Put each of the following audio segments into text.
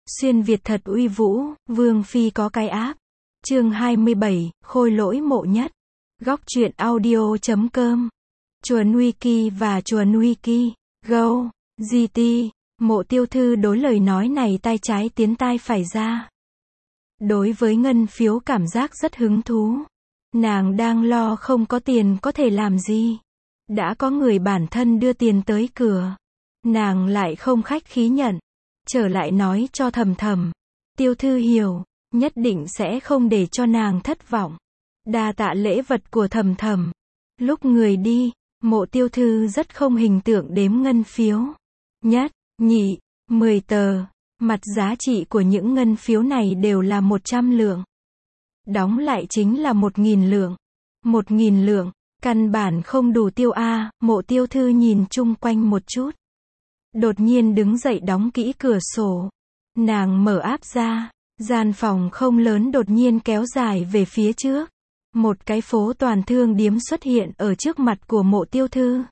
Xuyên Việt thật uy vũ, Vương Phi có cái áp. Chương 27, Khôi Lỗi Mộ Nhất. Góc truyện audio.com. Chuồn Wiki và Chuồn Wiki. Go. GT. Mộ Tiêu Thư đối lời nói này tai trái tiến tai phải ra. Đối với ngân phiếu cảm giác rất hứng thú. Nàng đang lo không có tiền có thể làm gì. Đã có người bản thân đưa tiền tới cửa. Nàng lại không khách khí nhận. Trở lại nói cho Thầm Thầm. Tiêu Thư hiểu, nhất định sẽ không để cho nàng thất vọng. Đa tạ lễ vật của Thầm Thầm. Lúc người đi, Mộ Tiêu Thư rất không hình tượng đếm ngân phiếu. Nhất, nhị, 10 tờ. Mặt giá trị của những ngân phiếu này đều là 100 lượng. Đóng lại chính là 1.000 lượng. 1.000 lượng, căn bản không đủ tiêu a. Mộ Tiêu Thư nhìn chung quanh một chút. Đột nhiên đứng dậy đóng kỹ cửa sổ. Nàng mở áp ra. Gian phòng không lớn đột nhiên kéo dài về phía trước. Một cái phố toàn thương điếm xuất hiện ở trước mặt của Mộ Tiêu Thư.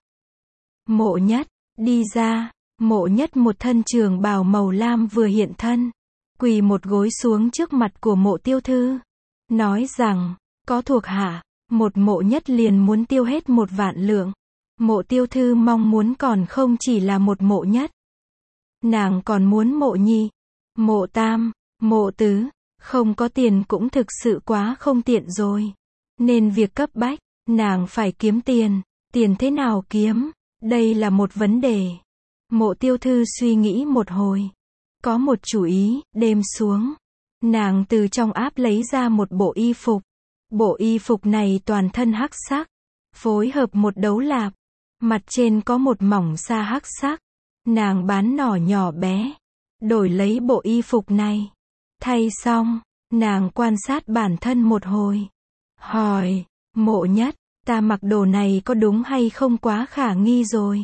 Mộ Nhất, đi ra. Mộ Nhất một thân trường bào màu lam vừa hiện thân. Quỳ một gối xuống trước mặt của Mộ Tiêu Thư. Nói rằng, có thuộc hạ, một Mộ Nhất liền muốn tiêu hết 1 vạn lượng. Mộ Tiêu Thư mong muốn còn không chỉ là một Mộ Nhất. Nàng còn muốn Mộ Nhị, Mộ Tam, Mộ Tứ. Không có tiền cũng thực sự quá không tiện rồi. Nên việc cấp bách, nàng phải kiếm tiền. Tiền thế nào kiếm? Đây là một vấn đề. Mộ Tiêu Thư suy nghĩ một hồi. Có một chủ ý, đêm xuống. Nàng từ trong áp lấy ra một bộ y phục. Bộ y phục này toàn thân hắc sắc. Phối hợp một đấu lạp. Mặt trên có một mỏng sa hắc sắc. Nàng bán nỏ nhỏ bé. Đổi lấy bộ y phục này. Thay xong, nàng quan sát bản thân một hồi. Hỏi, Mộ Nhất, ta mặc đồ này có đúng hay không quá khả nghi rồi.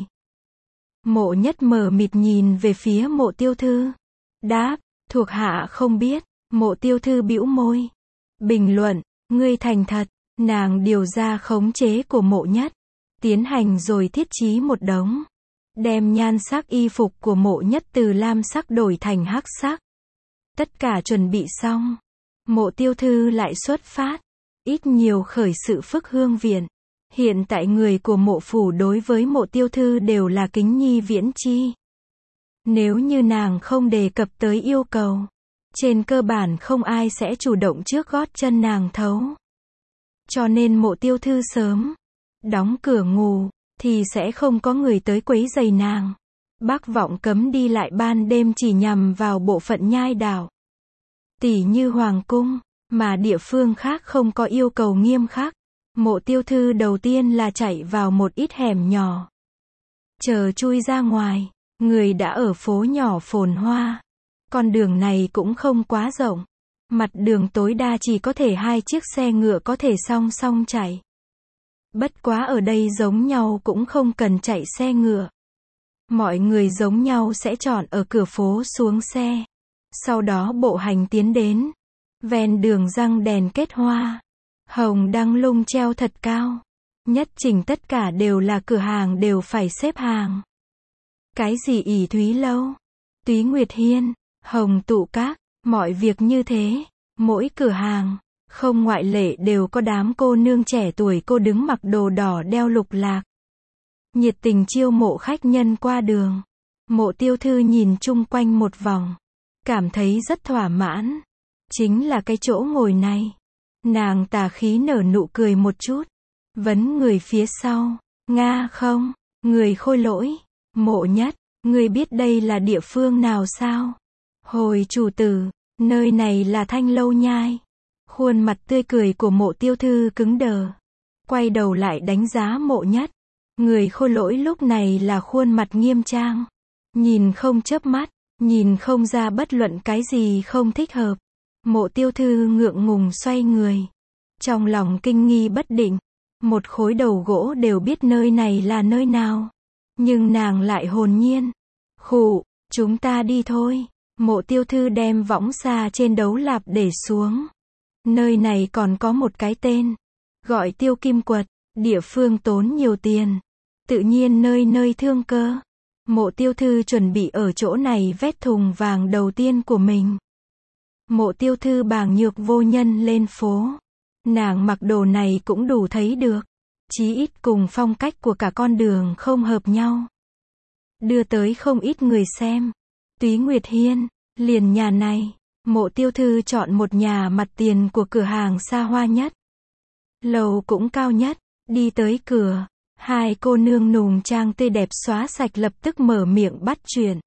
Mộ Nhất mờ mịt nhìn về phía Mộ Tiêu Thư. Đáp, thuộc hạ không biết. Mộ Tiêu Thư bĩu môi. Bình luận, ngươi thành thật. Nàng điều ra khống chế của Mộ Nhất. Tiến hành rồi thiết trí một đống. Đem nhan sắc y phục của Mộ Nhất từ lam sắc đổi thành hắc sắc. Tất cả chuẩn bị xong. Mộ Tiêu Thư lại xuất phát. Ít nhiều khởi sự Phước Hương Viện. Hiện tại người của Mộ Phủ đối với Mộ Tiêu Thư đều là kính nhi viễn chi. Nếu như nàng không đề cập tới yêu cầu, trên cơ bản không ai sẽ chủ động trước gót chân nàng thấu. Cho nên Mộ Tiêu Thư sớm đóng cửa ngủ, thì sẽ không có người tới quấy rầy nàng. Bác Vọng cấm đi lại ban đêm chỉ nhằm vào bộ phận nhai đảo. Tỉ như Hoàng Cung, mà địa phương khác không có yêu cầu nghiêm khắc. Mộ Tiêu Thư đầu tiên là chạy vào một ít hẻm nhỏ. Chờ chui ra ngoài, người đã ở phố nhỏ phồn hoa. Con đường này cũng không quá rộng. Mặt đường tối đa chỉ có thể 2 chiếc xe ngựa có thể song song chạy. Bất quá ở đây giống nhau cũng không cần chạy xe ngựa. Mọi người giống nhau sẽ chọn ở cửa phố xuống xe. Sau đó bộ hành tiến đến. Ven đường răng đèn kết hoa. Hồng đăng lung treo thật cao. Nhất chỉnh tất cả đều là cửa hàng đều phải xếp hàng. Cái gì ỷ Thúy Lâu, Túy Nguyệt Hiên, Hồng Tụ Các, mọi việc như thế. Mỗi cửa hàng, không ngoại lệ đều có đám cô nương trẻ tuổi cô đứng mặc đồ đỏ đeo lục lạc. Nhiệt tình chiêu mộ khách nhân qua đường. Mộ Tiêu Thư nhìn chung quanh một vòng. Cảm thấy rất thỏa mãn. Chính là cái chỗ ngồi này. Nàng tà khí nở nụ cười một chút. Vấn người phía sau. Nga không, người khôi lỗi. Mộ Nhất, người biết đây là địa phương nào sao? Hồi chủ tử, nơi này là Thanh Lâu Nhai. Khuôn mặt tươi cười của Mộ Tiêu Thư cứng đờ. Quay đầu lại đánh giá Mộ Nhất. Người khôi lỗi lúc này là khuôn mặt nghiêm trang. Nhìn không chớp mắt, nhìn không ra bất luận cái gì không thích hợp. Mộ Tiêu Thư ngượng ngùng xoay người. Trong lòng kinh nghi bất định. Một khối đầu gỗ đều biết nơi này là nơi nào. Nhưng nàng lại hồn nhiên. Khụ, chúng ta đi thôi. Mộ Tiêu Thư đem võng xa trên đấu lạp để xuống. Nơi này còn có một cái tên. Gọi Tiêu Kim Quật. Địa phương tốn nhiều tiền. Tự nhiên nơi nơi thương cơ. Mộ Tiêu Thư chuẩn bị ở chỗ này vét thùng vàng đầu tiên của mình. Mộ Tiêu Thư bàng nhược vô nhân lên phố. Nàng mặc đồ này cũng đủ thấy được. Chí ít cùng phong cách của cả con đường không hợp nhau. Đưa tới không ít người xem. Túy Nguyệt Hiên, liền nhà này. Mộ Tiêu Thư chọn một nhà mặt tiền của cửa hàng xa hoa nhất. Lầu cũng cao nhất. Đi tới cửa. Hai cô nương nùng trang tươi đẹp xóa sạch lập tức mở miệng bắt chuyện.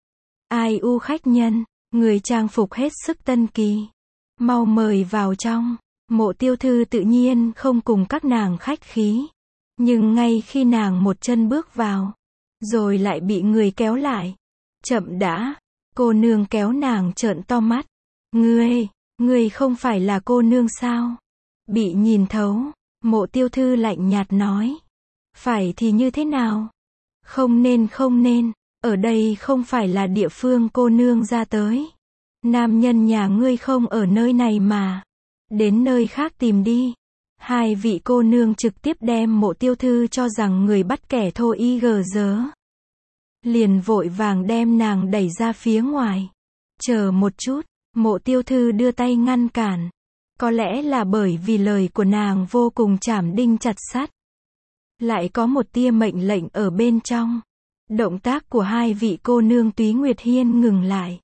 Ai u khách nhân, người trang phục hết sức tân kỳ. Mau mời vào trong. Mộ Tiêu Thư tự nhiên không cùng các nàng khách khí. Nhưng ngay khi nàng một chân bước vào, rồi lại bị người kéo lại. Chậm đã, cô nương kéo nàng trợn to mắt. Ngươi không phải là cô nương sao? Bị nhìn thấu, Mộ Tiêu Thư lạnh nhạt nói. Phải thì như thế nào? Không nên, ở đây không phải là địa phương cô nương ra tới. Nam nhân nhà ngươi không ở nơi này mà. Đến nơi khác tìm đi. Hai vị cô nương trực tiếp đem Mộ Tiêu Thư cho rằng người bắt kẻ thô y gờ dớ. Liền vội vàng đem nàng đẩy ra phía ngoài. Chờ một chút, Mộ Tiêu Thư đưa tay ngăn cản. Có lẽ là bởi vì lời của nàng vô cùng chảm đinh chặt sắt. Lại có một tia mệnh lệnh ở bên trong. Động tác của hai vị cô nương Túy Nguyệt Hiên ngừng lại.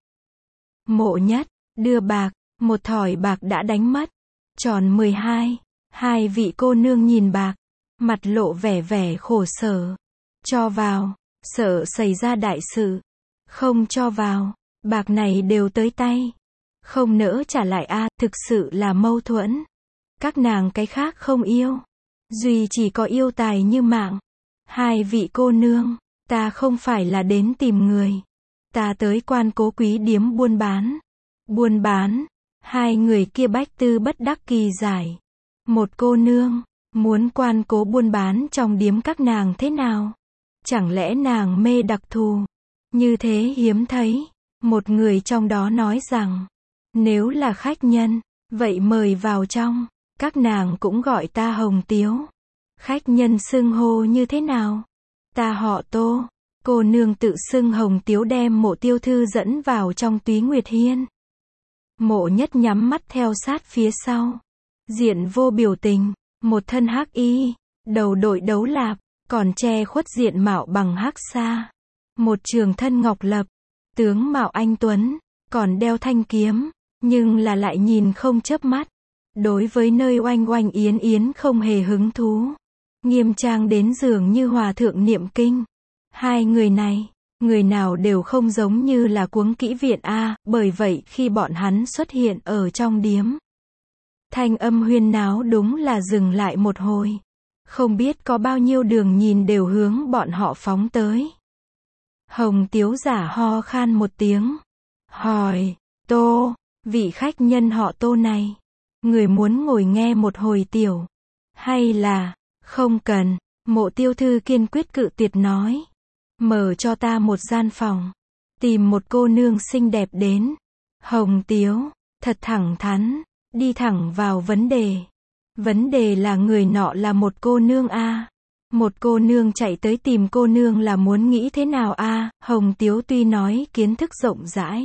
Mộ Nhất, đưa bạc, một thỏi bạc đã đánh mất. Tròn 12. Hai vị cô nương nhìn bạc, mặt lộ vẻ khổ sở. Cho vào, sợ xảy ra đại sự. Không cho vào, bạc này đều tới tay. Không nỡ trả lại thực sự là mâu thuẫn. Các nàng cái khác không yêu. Duy chỉ có yêu tài như mạng. Hai vị cô nương, ta không phải là đến tìm người. Ta tới Quan Cố Quý điếm buôn bán. Buôn bán, hai người kia bách tư bất đắc kỳ giải. Một cô nương, muốn Quan Cố buôn bán trong điếm các nàng thế nào? Chẳng lẽ nàng mê đặc thù? Như thế hiếm thấy. Một người trong đó nói rằng, nếu là khách nhân, vậy mời vào trong. Các nàng cũng gọi ta Hồng Tiếu. Khách nhân xưng hô như thế nào? Ta họ Tô. Cô nương tự xưng Hồng Tiếu đem Mộ Tiêu Thư dẫn vào trong Túy Nguyệt Hiên. Mộ Nhất nhắm mắt theo sát phía sau. Diện vô biểu tình, một thân hắc y, đầu đội đấu lạp, còn che khuất diện mạo bằng hắc sa. Một trường thân ngọc lập, tướng mạo anh tuấn, còn đeo thanh kiếm, nhưng là lại nhìn không chớp mắt. Đối với nơi oanh oanh yến yến không hề hứng thú. Nghiêm trang đến dường như hòa thượng niệm kinh. Hai người này, người nào đều không giống như là cuống kỹ viện bởi vậy khi bọn hắn xuất hiện ở trong điếm. Thanh âm huyên náo đúng là dừng lại một hồi. Không biết có bao nhiêu đường nhìn đều hướng bọn họ phóng tới. Hồng Tiếu giả ho khan một tiếng. Hỏi, Tô, vị khách nhân họ Tô này. Người muốn ngồi nghe một hồi tiểu. Hay là, không cần, Mộ Tiêu Thư kiên quyết cự tuyệt nói. Mở cho ta một gian phòng. Tìm một cô nương xinh đẹp đến. Hồng Tiếu, thật thẳng thắn, đi thẳng vào vấn đề. Vấn đề là người nọ là một cô nương Một cô nương chạy tới tìm cô nương là muốn nghĩ thế nào Hồng Tiếu tuy nói kiến thức rộng rãi.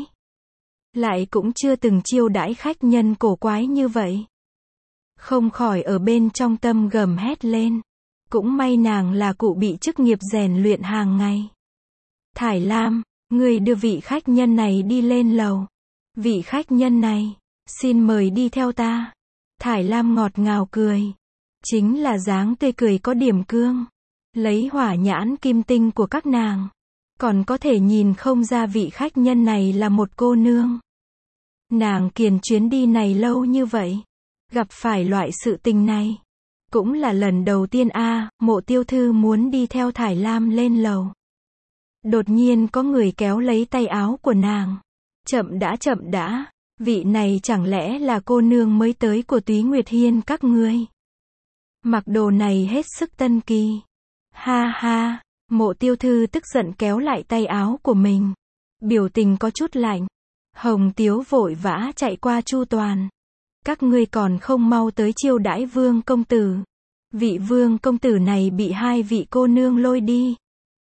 Lại cũng chưa từng chiêu đãi khách nhân cổ quái như vậy. Không khỏi ở bên trong tâm gầm hét lên. Cũng may nàng là cụ bị chức nghiệp rèn luyện hàng ngày. Thải Lam, người đưa vị khách nhân này đi lên lầu. Vị khách nhân này, xin mời đi theo ta. Thải Lam ngọt ngào cười. Chính là dáng tươi cười có điểm cương. Lấy hỏa nhãn kim tinh của các nàng. Còn có thể nhìn không ra vị khách nhân này là một cô nương. Nàng kiền chuyến đi này lâu như vậy. Gặp phải loại sự tình này. Cũng là lần đầu tiên Mộ Tiêu Thư muốn đi theo Thải Lam lên lầu. Đột nhiên có người kéo lấy tay áo của nàng. Chậm đã, vị này chẳng lẽ là cô nương mới tới của Túy Nguyệt Hiên các ngươi? Mặc đồ này hết sức tân kỳ. Ha ha, Mộ Tiêu Thư tức giận kéo lại tay áo của mình. Biểu tình có chút lạnh. Hồng Tiếu vội vã chạy qua chu toàn. Các ngươi còn không mau tới chiêu đãi Vương công tử. Vị Vương công tử này bị hai vị cô nương lôi đi.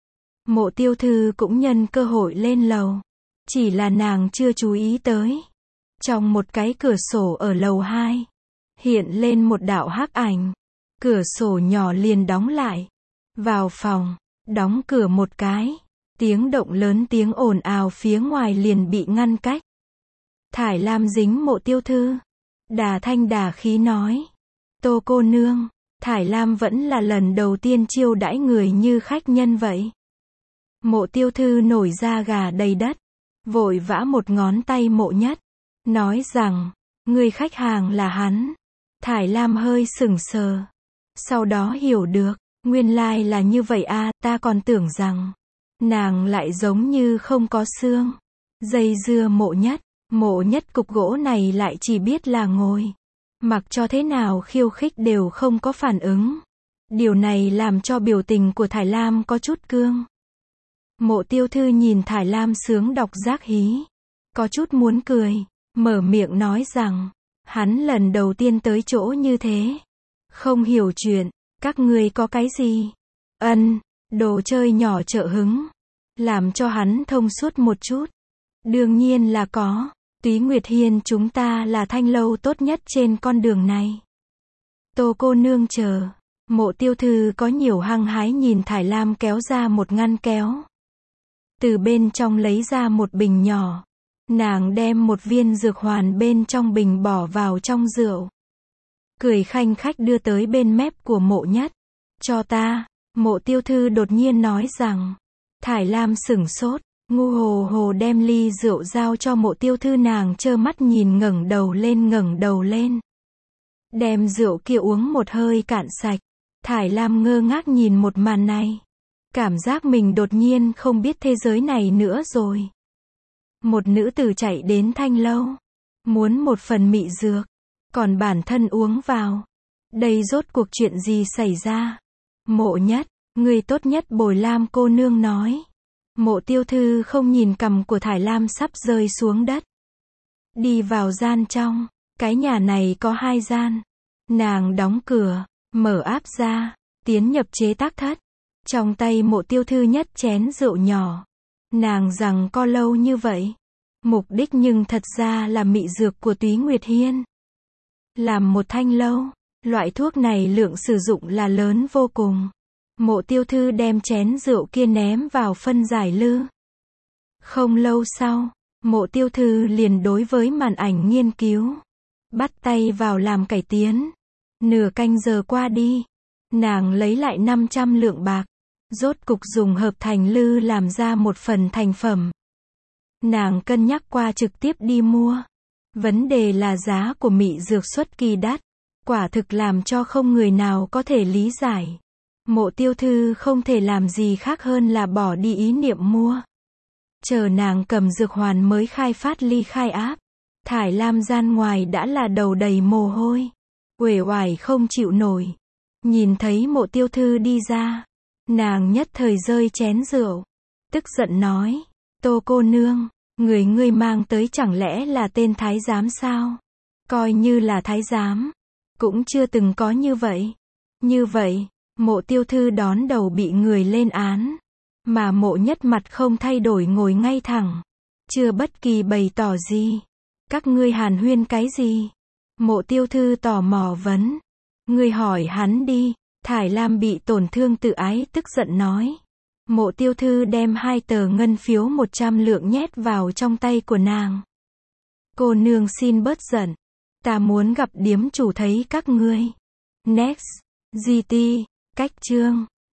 Mộ Tiêu Thư cũng nhân cơ hội lên lầu. Chỉ là nàng chưa chú ý tới. Trong một cái cửa sổ ở lầu 2, hiện lên một đạo hắc ảnh. Cửa sổ nhỏ liền đóng lại. Vào phòng, đóng cửa một cái. Tiếng động lớn, tiếng ồn ào phía ngoài liền bị ngăn cách. Thải Lam dính Mộ Tiêu Thư. Đà thanh đà khí nói. Tô cô nương, Thải Lam vẫn là lần đầu tiên chiêu đãi người như khách nhân vậy. Mộ Tiêu Thư nổi da gà đầy đất. Vội vã một ngón tay Mộ Nhất. Nói rằng, người khách hàng là hắn. Thải Lam hơi sững sờ. Sau đó hiểu được, nguyên lai là như vậy à, ta còn tưởng rằng nàng lại giống như không có xương. Dây dưa Mộ Nhất cục gỗ này lại chỉ biết là ngồi. Mặc cho thế nào khiêu khích đều không có phản ứng. Điều này làm cho biểu tình của Thải Lam có chút cương. Mộ Tiêu Thư nhìn Thải Lam sướng đọc giác hí. Có chút muốn cười. Mở miệng nói rằng, hắn lần đầu tiên tới chỗ như thế. Không hiểu chuyện, các ngươi có cái gì? Đồ chơi nhỏ trợ hứng. Làm cho hắn thông suốt một chút. Đương nhiên là có. Túy Nguyệt Hiên chúng ta là thanh lâu tốt nhất trên con đường này. Tô cô nương chờ. Mộ Tiêu Thư có nhiều hăng hái nhìn Thải Lam kéo ra một ngăn kéo. Từ bên trong lấy ra một bình nhỏ. Nàng đem một viên dược hoàn bên trong bình bỏ vào trong rượu. Cười khanh khách đưa tới bên mép của Mộ Nhất. Cho ta. Mộ Tiêu Thư đột nhiên nói rằng. Thải Lam sửng sốt. Ngu hồ hồ đem ly rượu giao cho Mộ Tiêu Thư, nàng trơ mắt nhìn ngẩng đầu lên. Đem rượu kia uống một hơi cạn sạch. Thải Lam ngơ ngác nhìn một màn này. Cảm giác mình đột nhiên không biết thế giới này nữa rồi. Một nữ tử chạy đến thanh lâu. Muốn một phần mị dược. Còn bản thân uống vào. Đây rốt cuộc chuyện gì xảy ra? Mộ Nhất, người tốt nhất bồi Lam cô nương nói. Mộ Tiêu Thư không nhìn cằm của Thải Lam sắp rơi xuống đất. Đi vào gian trong. Cái nhà này có 2 gian. Nàng đóng cửa, mở áp ra, tiến nhập chế tác thất. Trong tay Mộ Tiêu Thư nhất chén rượu nhỏ. Nàng rằng có lâu như vậy. Mục đích nhưng thật ra là mị dược của Túy Nguyệt Hiên. Làm một thanh lâu, loại thuốc này lượng sử dụng là lớn vô cùng. Mộ Tiêu Thư đem chén rượu kia ném vào phân giải lư. Không lâu sau, Mộ Tiêu Thư liền đối với màn ảnh nghiên cứu. Bắt tay vào làm cải tiến. Nửa canh giờ qua đi. Nàng lấy lại 500 lượng bạc. Rốt cục dùng hợp thành lư làm ra một phần thành phẩm. Nàng cân nhắc qua trực tiếp đi mua. Vấn đề là giá của mị dược xuất kỳ đắt. Quả thực làm cho không người nào có thể lý giải. Mộ Tiêu Thư không thể làm gì khác hơn là bỏ đi ý niệm mua. Chờ nàng cầm dược hoàn mới khai phát ly khai áp. Thải Lam gian ngoài đã là đầu đầy mồ hôi. Uể oải không chịu nổi. Nhìn thấy Mộ Tiêu Thư đi ra. Nàng nhất thời rơi chén rượu. Tức giận nói. Tô cô nương, ngươi mang tới chẳng lẽ là tên thái giám sao? Coi như là thái giám. Cũng chưa từng có như vậy. Như vậy, Mộ Tiêu Thư đón đầu bị người lên án. Mà Mộ Nhất mặt không thay đổi ngồi ngay thẳng. Chưa bất kỳ bày tỏ gì. Các ngươi hàn huyên cái gì? Mộ Tiêu Thư tò mò vấn. Ngươi hỏi hắn đi. Thải Lam bị tổn thương tự ái tức giận nói. Mộ Tiêu Thư đem 2 tờ ngân phiếu 100 lượng nhét vào trong tay của nàng. Cô nương xin bớt giận. Ta muốn gặp điếm chủ thấy các ngươi. Next. GT. Cách chương.